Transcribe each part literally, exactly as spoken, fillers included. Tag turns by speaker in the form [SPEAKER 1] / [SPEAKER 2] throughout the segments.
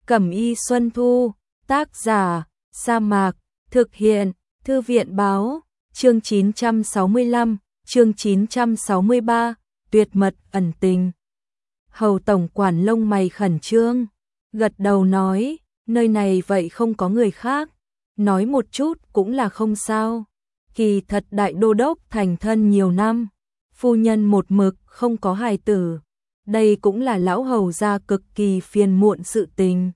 [SPEAKER 1] Cẩm y Xuân Thu, tác giả, Sa Mạc, thực hiện, Thư viện báo, chương chín trăm sáu mươi lăm, chương chín trăm sáu mươi ba, tuyệt mật ẩn tình. Hầu tổng quản lông mày khẩn trương, gật đầu nói, nơi này vậy không có người khác, nói một chút cũng là không sao. Kỳ thật đại đô đốc thành thân nhiều năm, phu nhân một mực không có hài tử, đây cũng là lão hầu gia cực kỳ phiền muộn sự tình.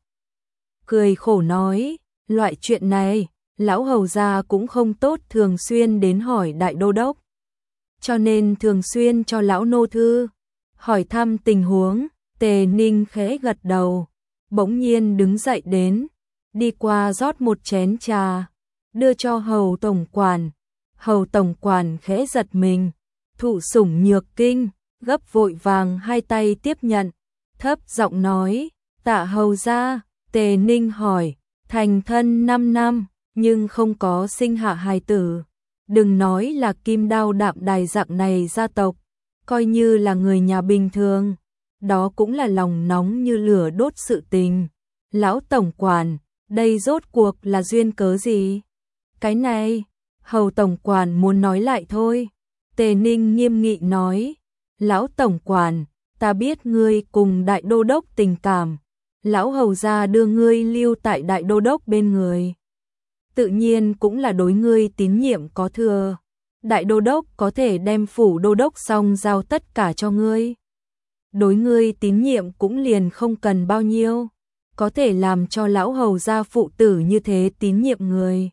[SPEAKER 1] Cười khổ nói, loại chuyện này, lão hầu gia cũng không tốt thường xuyên đến hỏi đại đô đốc. Cho nên thường xuyên cho lão nô thư, hỏi thăm tình huống. Tề Ninh khẽ gật đầu, bỗng nhiên đứng dậy đến, đi qua rót một chén trà, đưa cho hầu tổng quản. Hầu tổng quản khẽ giật mình, thụ sủng nhược kinh, gấp vội vàng hai tay tiếp nhận, thấp giọng nói, tạ hầu gia. Tề Ninh hỏi, thành thân năm năm, nhưng không có sinh hạ hài tử. Đừng nói là Kim Đao Đạm Đài dạng này gia tộc, coi như là người nhà bình thường, đó cũng là lòng nóng như lửa đốt sự tình. Lão tổng quản, đây rốt cuộc là duyên cớ gì? Cái này, hầu tổng quản muốn nói lại thôi. Tề Ninh nghiêm nghị nói, lão tổng quản, ta biết ngươi cùng đại đô đốc tình cảm, lão hầu gia đưa ngươi lưu tại đại đô đốc bên người, tự nhiên cũng là đối ngươi tín nhiệm có thừa. Đại đô đốc có thể đem phủ đô đốc xong giao tất cả cho ngươi, đối ngươi tín nhiệm cũng liền không cần bao nhiêu, có thể làm cho lão hầu gia phụ tử như thế tín nhiệm người,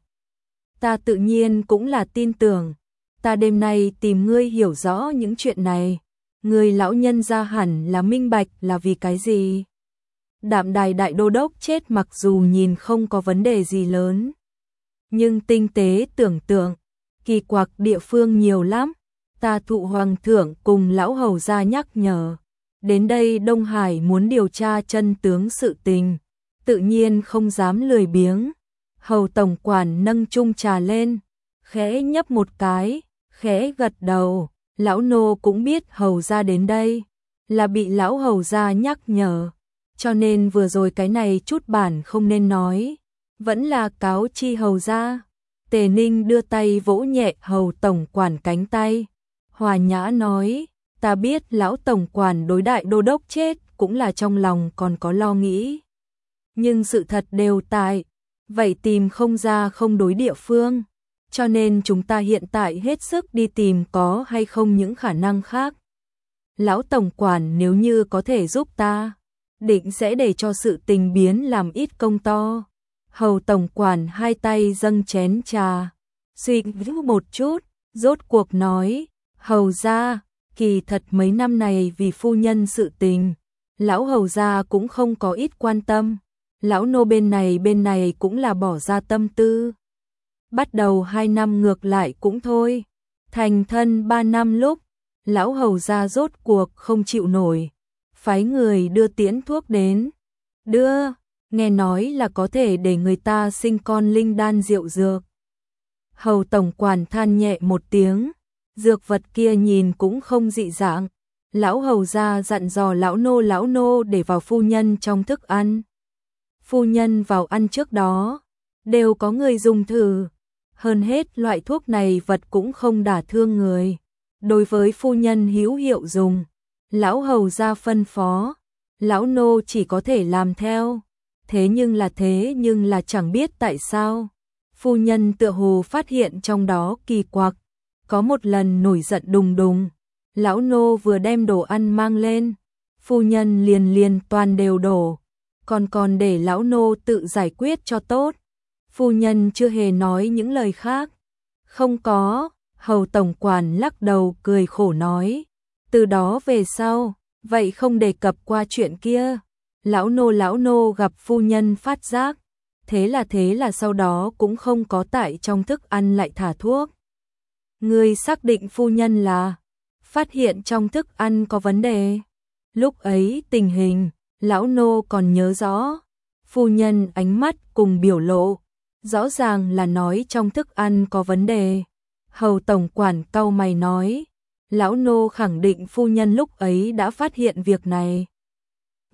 [SPEAKER 1] ta tự nhiên cũng là tin tưởng. Ta đêm nay tìm ngươi hiểu rõ những chuyện này, ngươi lão nhân gia hẳn là minh bạch là vì cái gì. Đạm Đài đại đô đốc chết mặc dù nhìn không có vấn đề gì lớn, nhưng tinh tế tưởng tượng, kỳ quặc địa phương nhiều lắm. Ta thụ hoàng thượng cùng lão hầu gia nhắc nhở, đến đây Đông Hải muốn điều tra chân tướng sự tình, tự nhiên không dám lười biếng. Hầu tổng quản nâng chung trà lên, khẽ nhấp một cái, khẽ gật đầu, lão nô cũng biết hầu gia đến đây là bị lão hầu gia nhắc nhở, cho nên vừa rồi cái này chút bản không nên nói, vẫn là cáo chi hầu gia. Tề Ninh đưa tay vỗ nhẹ hầu tổng quản cánh tay, hòa nhã nói, ta biết lão tổng quản đối đại đô đốc chết cũng là trong lòng còn có lo nghĩ, nhưng sự thật đều tại, vậy tìm không ra không đối địa phương, cho nên chúng ta hiện tại hết sức đi tìm có hay không những khả năng khác. Lão tổng quản nếu như có thể giúp ta, định sẽ để cho sự tình biến làm ít công to. Hầu tổng quản hai tay dâng chén trà, suy nghĩ một chút, rốt cuộc nói, hầu gia, kỳ thật mấy năm này vì phu nhân sự tình, lão hầu gia cũng không có ít quan tâm, lão nô bên này bên này cũng là bỏ ra tâm tư. Bắt đầu hai năm ngược lại cũng thôi, thành thân ba năm lúc, lão hầu gia rốt cuộc không chịu nổi, phái người đưa tiễn thuốc đến, đưa, nghe nói là có thể để người ta sinh con linh đan rượu dược. Hầu tổng quản than nhẹ một tiếng, dược vật kia nhìn cũng không dị dạng, lão hầu gia dặn dò lão nô lão nô để vào phu nhân trong thức ăn. Phu nhân vào ăn trước đó, đều có người dùng thử, hơn hết loại thuốc này vật cũng không đả thương người, đối với phu nhân hữu hiệu dùng. Lão hầu gia phân phó, lão nô chỉ có thể làm theo, thế nhưng là thế nhưng là chẳng biết tại sao, phu nhân tựa hồ phát hiện trong đó kỳ quặc, có một lần nổi giận đùng đùng, lão nô vừa đem đồ ăn mang lên, phu nhân liền liền toàn đều đổ, còn còn để lão nô tự giải quyết cho tốt. Phu nhân chưa hề nói những lời khác. Không có, hầu tổng quản lắc đầu cười khổ nói, từ đó về sau, vậy không đề cập qua chuyện kia. Lão nô lão nô gặp phu nhân phát giác, thế là thế là sau đó cũng không có tại trong thức ăn lại thả thuốc. Người xác định phu nhân là phát hiện trong thức ăn có vấn đề. Lúc ấy tình hình, lão nô còn nhớ rõ, phu nhân ánh mắt cùng biểu lộ, rõ ràng là nói trong thức ăn có vấn đề. Hầu tổng quản cau mày nói, lão nô khẳng định phu nhân lúc ấy đã phát hiện việc này.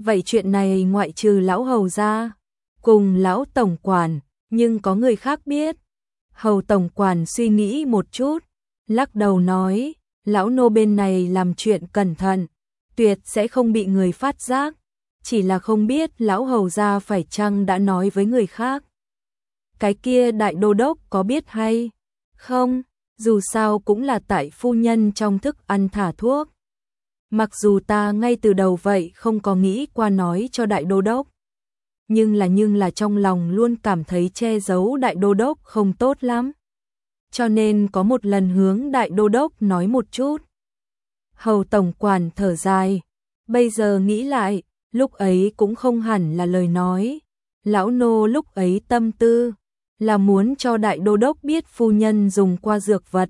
[SPEAKER 1] vậy chuyện này ngoại trừ lão hầu ra, cùng lão tổng quản, nhưng có người khác biết. Hầu tổng quản suy nghĩ một chút, lắc đầu nói, lão nô bên này làm chuyện cẩn thận, tuyệt sẽ không bị người phát giác, chỉ là không biết lão hầu gia phải chăng đã nói với người khác. Cái kia đại đô đốc có biết hay không? Dù sao cũng là tại phu nhân trong thức ăn thả thuốc. Mặc dù ta ngay từ đầu vậy không có nghĩ qua nói cho đại đô đốc, nhưng là nhưng là trong lòng luôn cảm thấy che giấu đại đô đốc không tốt lắm. Cho nên có một lần hướng đại đô đốc nói một chút. Hầu tổng quản thở dài, bây giờ nghĩ lại, lúc ấy cũng không hẳn là lời nói. Lão nô lúc ấy tâm tư là muốn cho đại đô đốc biết phu nhân dùng qua dược vật.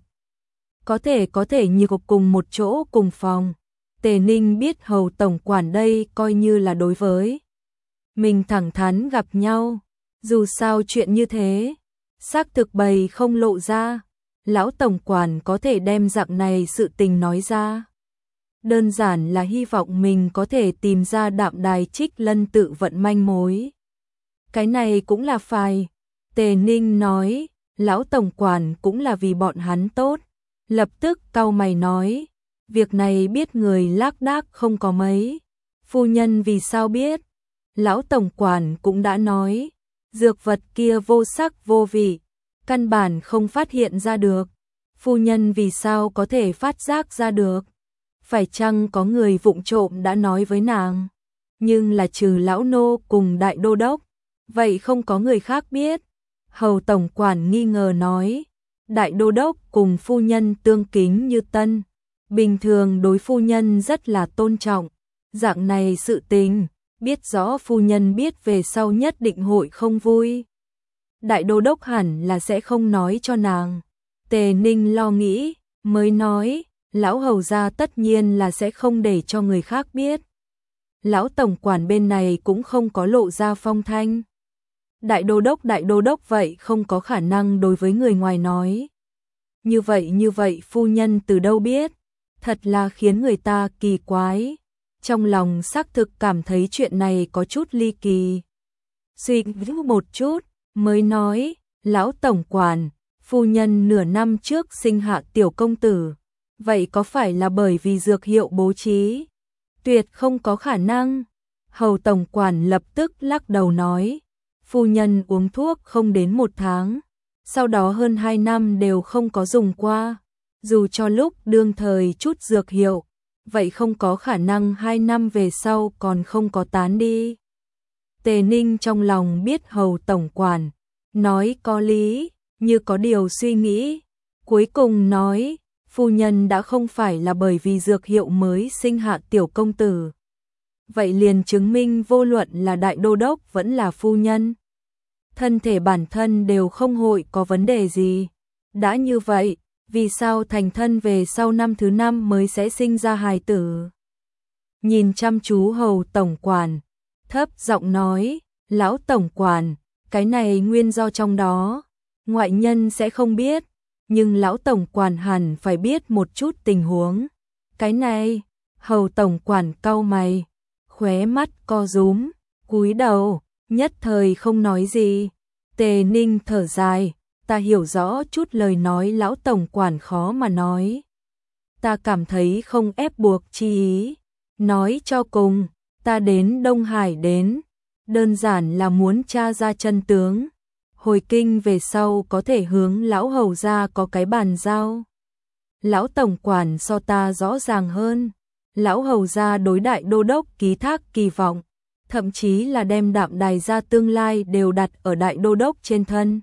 [SPEAKER 1] Có thể có thể như cùng một chỗ cùng phòng. Tề Ninh biết hầu tổng quản đây coi như là đối với mình thẳng thắn gặp nhau. Dù sao chuyện như thế, xác thực bày không lộ ra, lão tổng quản có thể đem dạng này sự tình nói ra. Đơn giản là hy vọng mình có thể tìm ra Đạm Đài Trích Lân tự vận manh mối. Cái này cũng là phải. Tề Ninh nói, lão tổng quản cũng là vì bọn hắn tốt. Lập tức cau mày nói, việc này biết người lác đác không có mấy. Phu nhân vì sao biết? Lão tổng quản cũng đã nói, dược vật kia vô sắc vô vị, căn bản không phát hiện ra được. Phu nhân vì sao có thể phát giác ra được? Phải chăng có người vụng trộm đã nói với nàng? Nhưng là trừ lão nô cùng đại đô đốc, vậy không có người khác biết. Hầu tổng quản nghi ngờ nói, đại đô đốc cùng phu nhân tương kính như tân, bình thường đối phu nhân rất là tôn trọng. Dạng này sự tình, biết rõ phu nhân biết về sau nhất định hội không vui. Đại đô đốc hẳn là sẽ không nói cho nàng. Tề Ninh lo nghĩ, mới nói, lão hầu gia tất nhiên là sẽ không để cho người khác biết. Lão tổng quản bên này cũng không có lộ ra phong thanh. Đại đô đốc đại đô đốc vậy không có khả năng đối với người ngoài nói. Như vậy như vậy phu nhân từ đâu biết? Thật là khiến người ta kỳ quái. Trong lòng xác thực cảm thấy chuyện này có chút ly kỳ. Suy nghĩ một chút, mới nói, lão tổng quản, phu nhân nửa năm trước sinh hạ tiểu công tử. Vậy có phải là bởi vì dược hiệu bố trí? Tuyệt không có khả năng. Hầu tổng quản lập tức lắc đầu nói, phu nhân uống thuốc không đến một tháng, sau đó hơn hai năm đều không có dùng qua. Dù cho lúc đương thời chút dược hiệu, vậy không có khả năng hai năm về sau còn không có tán đi. Tề Ninh trong lòng biết hầu tổng quản, nói có lý, như có điều suy nghĩ. Cuối cùng nói, phu nhân đã không phải là bởi vì dược hiệu mới sinh hạ tiểu công tử. Vậy liền chứng minh vô luận là đại đô đốc vẫn là phu nhân. Thân thể bản thân đều không hội có vấn đề gì. Đã như vậy, vì sao thành thân về sau năm thứ năm mới sẽ sinh ra hài tử? Nhìn chăm chú hầu tổng quản, thấp giọng nói, lão tổng quản, cái này nguyên do trong đó, ngoại nhân sẽ không biết, nhưng lão tổng quản hẳn phải biết một chút tình huống. Cái này, hầu tổng quản cau mày, khóe mắt co rúm, cúi đầu, nhất thời không nói gì. Tề Ninh thở dài, ta hiểu rõ chút lời nói lão tổng quản khó mà nói. Ta cảm thấy không ép buộc chi ý. Nói cho cùng, ta đến Đông Hải đến, đơn giản là muốn tra ra chân tướng. Hồi kinh về sau có thể hướng lão hầu gia có cái bàn giao. Lão tổng quản so ta rõ ràng hơn. Lão hầu gia đối đại đô đốc ký thác kỳ vọng, thậm chí là đem Đạm Đài gia tương lai đều đặt ở đại đô đốc trên thân.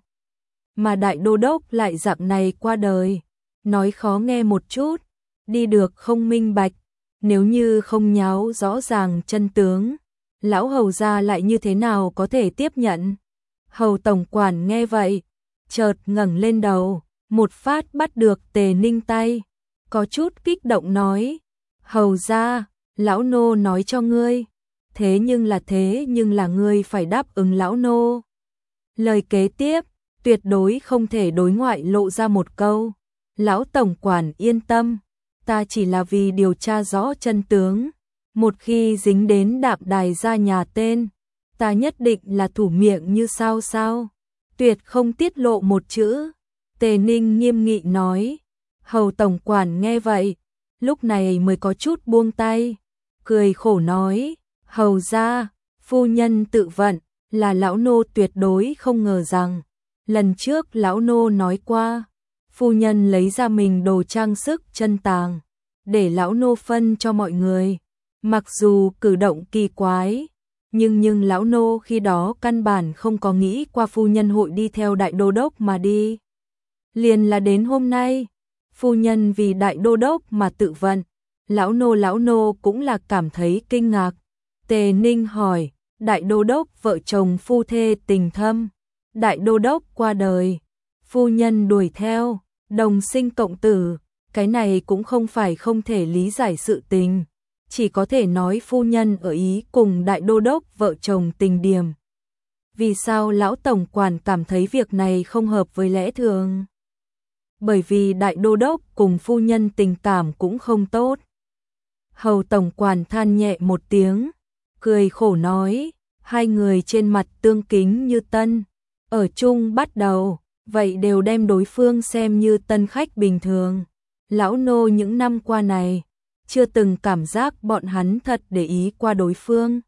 [SPEAKER 1] Mà đại đô đốc lại dạng này qua đời, nói khó nghe một chút, đi được không minh bạch, nếu như không nháo rõ ràng chân tướng, lão hầu gia lại như thế nào có thể tiếp nhận? Hầu tổng quản nghe vậy, chợt ngẩng lên đầu, một phát bắt được Tề Ninh tay, có chút kích động nói, hầu gia, lão nô nói cho ngươi, thế nhưng là thế nhưng là ngươi phải đáp ứng lão nô. Lời kế tiếp, tuyệt đối không thể đối ngoại lộ ra một câu. Lão tổng quản yên tâm, ta chỉ là vì điều tra rõ chân tướng, Một khi dính đến Đạm Đài gia nhà tên, ta nhất định là thủ miệng như sao sao, tuyệt không tiết lộ một chữ. Tề Ninh nghiêm nghị nói. Hầu tổng quản nghe vậy, lúc này mới có chút buông tay, cười khổ nói, hầu gia, phu nhân tự vận, là lão nô tuyệt đối không ngờ rằng, lần trước lão nô nói qua, phu nhân lấy ra mình đồ trang sức chân tàng, để lão nô phân cho mọi người, mặc dù cử động kỳ quái, nhưng nhưng lão nô khi đó căn bản không có nghĩ qua phu nhân hội đi theo đại đô đốc mà đi. Liền là đến hôm nay, phu nhân vì đại đô đốc mà tự vận, lão nô lão nô cũng là cảm thấy kinh ngạc. Tề Ninh hỏi, đại đô đốc vợ chồng phu thê tình thâm, đại đô đốc qua đời, phu nhân đuổi theo, đồng sinh cộng tử, cái này cũng không phải không thể lý giải sự tình, chỉ có thể nói phu nhân ở ý cùng đại đô đốc vợ chồng tình điềm. Vì sao lão tổng quản cảm thấy việc này không hợp với lẽ thường? Bởi vì đại đô đốc cùng phu nhân tình cảm cũng không tốt. Hầu tổng quản than nhẹ một tiếng, cười khổ nói, hai người trên mặt tương kính như tân, ở chung bắt đầu, vậy đều đem đối phương xem như tân khách bình thường. Lão nô những năm qua này, chưa từng cảm giác bọn hắn thật để ý qua đối phương.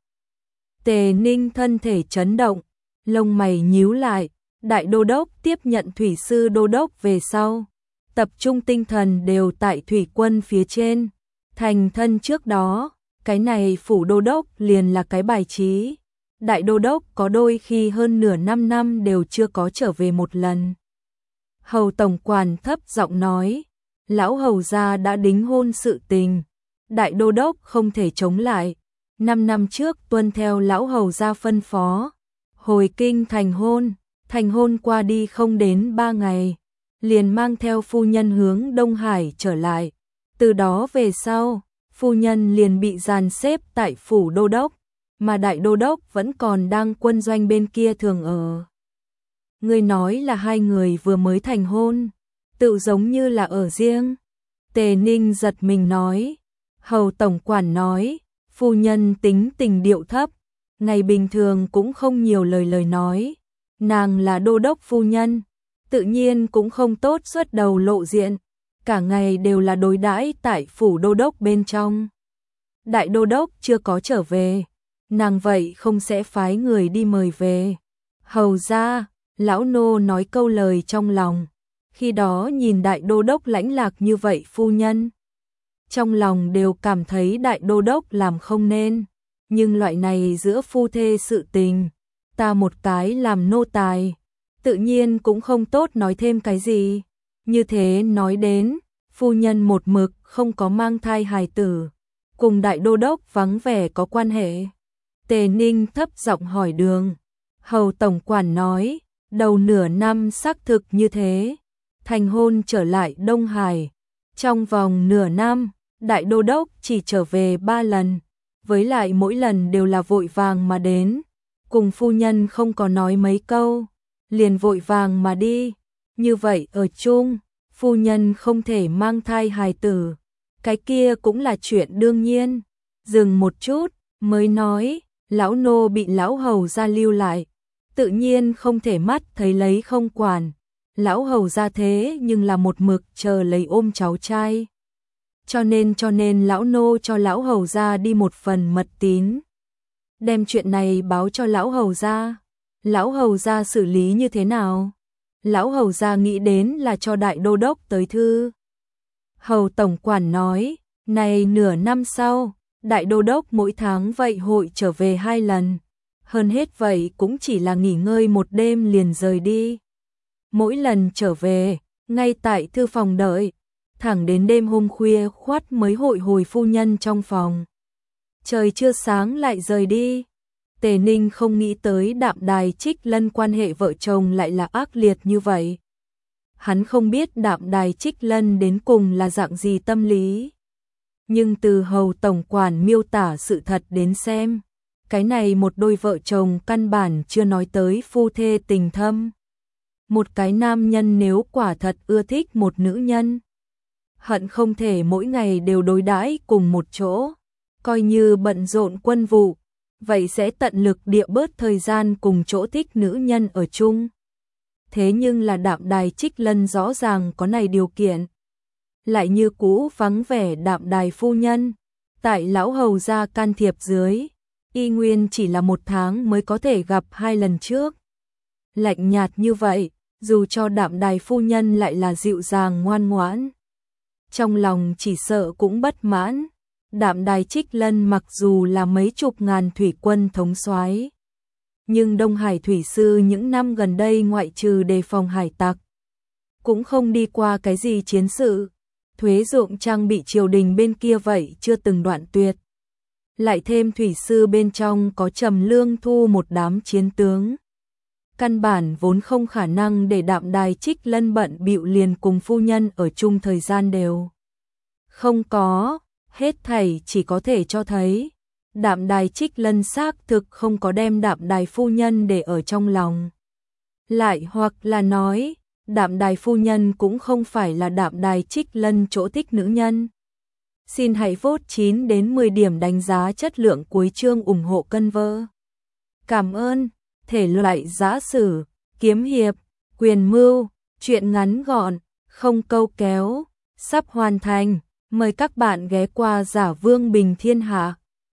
[SPEAKER 1] Tề Ninh thân thể chấn động, lông mày nhíu lại, đại đô đốc tiếp nhận thủy sư đô đốc về sau, tập trung tinh thần đều tại thủy quân phía trên, thành thân trước đó, cái này phủ đô đốc liền là cái bài trí. Đại đô đốc có đôi khi hơn nửa năm năm đều chưa có trở về một lần. Hầu tổng quản thấp giọng nói, lão hầu gia đã đính hôn sự tình, đại đô đốc không thể chống lại. Năm năm trước tuân theo lão hầu gia phân phó, hồi kinh thành hôn, thành hôn qua đi không đến ba ngày, liền mang theo phu nhân hướng Đông Hải trở lại. Từ đó về sau, phu nhân liền bị dàn xếp tại phủ đô đốc, mà đại đô đốc vẫn còn đang quân doanh bên kia thường ở. Người nói là hai người vừa mới thành hôn, tự giống như là ở riêng. Tề Ninh giật mình nói, hầu tổng quản nói, phu nhân tính tình điệu thấp, ngày bình thường cũng không nhiều lời lời nói, nàng là đô đốc phu nhân, tự nhiên cũng không tốt xuất đầu lộ diện, cả ngày đều là đối đãi tại phủ đô đốc bên trong. Đại đô đốc chưa có trở về, nàng vậy không sẽ phái người đi mời về. Hầu ra, lão nô nói câu lời trong lòng, khi đó nhìn đại đô đốc lãnh lạc như vậy phu nhân, trong lòng đều cảm thấy đại đô đốc làm không nên, nhưng loại này giữa phu thê sự tình, ta một cái làm nô tài, tự nhiên cũng không tốt nói thêm cái gì. Như thế nói đến, phu nhân một mực không có mang thai hài tử, cùng đại đô đốc vắng vẻ có quan hệ. Tề Ninh thấp giọng hỏi đường. Hầu tổng quản nói, đầu nửa năm xác thực như thế, thành hôn trở lại Đông Hải. Trong vòng nửa năm, đại đô đốc chỉ trở về ba lần, với lại mỗi lần đều là vội vàng mà đến, cùng phu nhân không có nói mấy câu, liền vội vàng mà đi. Như vậy ở chung, phu nhân không thể mang thai hài tử, cái kia cũng là chuyện đương nhiên. Dừng một chút, mới nói, lão nô bị lão hầu gia lưu lại, tự nhiên không thể mắt thấy lấy không quản. Lão hầu gia thế nhưng là một mực chờ lấy ôm cháu trai. Cho nên cho nên lão nô cho lão hầu gia đi một phần mật tín, đem chuyện này báo cho lão hầu gia. Lão hầu gia xử lý như thế nào? Lão hầu gia nghĩ đến là cho đại đô đốc tới thư. Hầu tổng quản nói, này nửa năm sau, đại đô đốc mỗi tháng vậy hội trở về hai lần, hơn hết vậy cũng chỉ là nghỉ ngơi một đêm liền rời đi. Mỗi lần trở về, ngay tại thư phòng đợi, thẳng đến đêm hôm khuya khoắt mới hội hồi phu nhân trong phòng. Trời chưa sáng lại rời đi. Tề Ninh không nghĩ tới Đạm Đài Trích Lân quan hệ vợ chồng lại là ác liệt như vậy. Hắn không biết Đạm Đài Trích Lân đến cùng là dạng gì tâm lý. Nhưng từ hầu tổng quản miêu tả sự thật đến xem, cái này một đôi vợ chồng căn bản chưa nói tới phu thê tình thâm. Một cái nam nhân nếu quả thật ưa thích một nữ nhân, hận không thể mỗi ngày đều đối đãi cùng một chỗ, coi như bận rộn quân vụ, vậy sẽ tận lực địa bớt thời gian cùng chỗ thích nữ nhân ở chung. Thế nhưng là Đạm Đài Trích Lân rõ ràng có này điều kiện. Lại như cũ vắng vẻ Đạm Đài phu nhân, tại lão hầu gia can thiệp dưới, y nguyên chỉ là một tháng mới có thể gặp hai lần trước. Lạnh nhạt như vậy, dù cho Đạm Đài phu nhân lại là dịu dàng ngoan ngoãn, trong lòng chỉ sợ cũng bất mãn. Đạm Đài Trích Lân mặc dù là mấy chục ngàn thủy quân thống soái, nhưng Đông Hải thủy sư những năm gần đây ngoại trừ đề phòng hải tặc, cũng không đi qua cái gì chiến sự. Thuế ruộng trang bị triều đình bên kia vậy chưa từng đoạn tuyệt. Lại thêm thủy sư bên trong có Trầm Lương Thu một đám chiến tướng. Căn bản vốn không khả năng để Đạm Đài Trích Lân bận bịu liền cùng phu nhân ở chung thời gian đều. Không có, hết thảy chỉ có thể cho thấy Đạm Đài Trích Lân xác thực không có đem Đạm Đài phu nhân để ở trong lòng. Lại hoặc là nói, Đạm Đài phu nhân cũng không phải là Đạm Đài Trích Lân chỗ thích nữ nhân. Xin hãy vote chín đến mười điểm đánh giá chất lượng cuối chương ủng hộ cân vơ. Cảm ơn. Thể loại giã sử, kiếm hiệp, quyền mưu, truyện ngắn gọn, không câu kéo, sắp hoàn thành. Mời các bạn ghé qua Giả Vương Bình Thiên Hạ.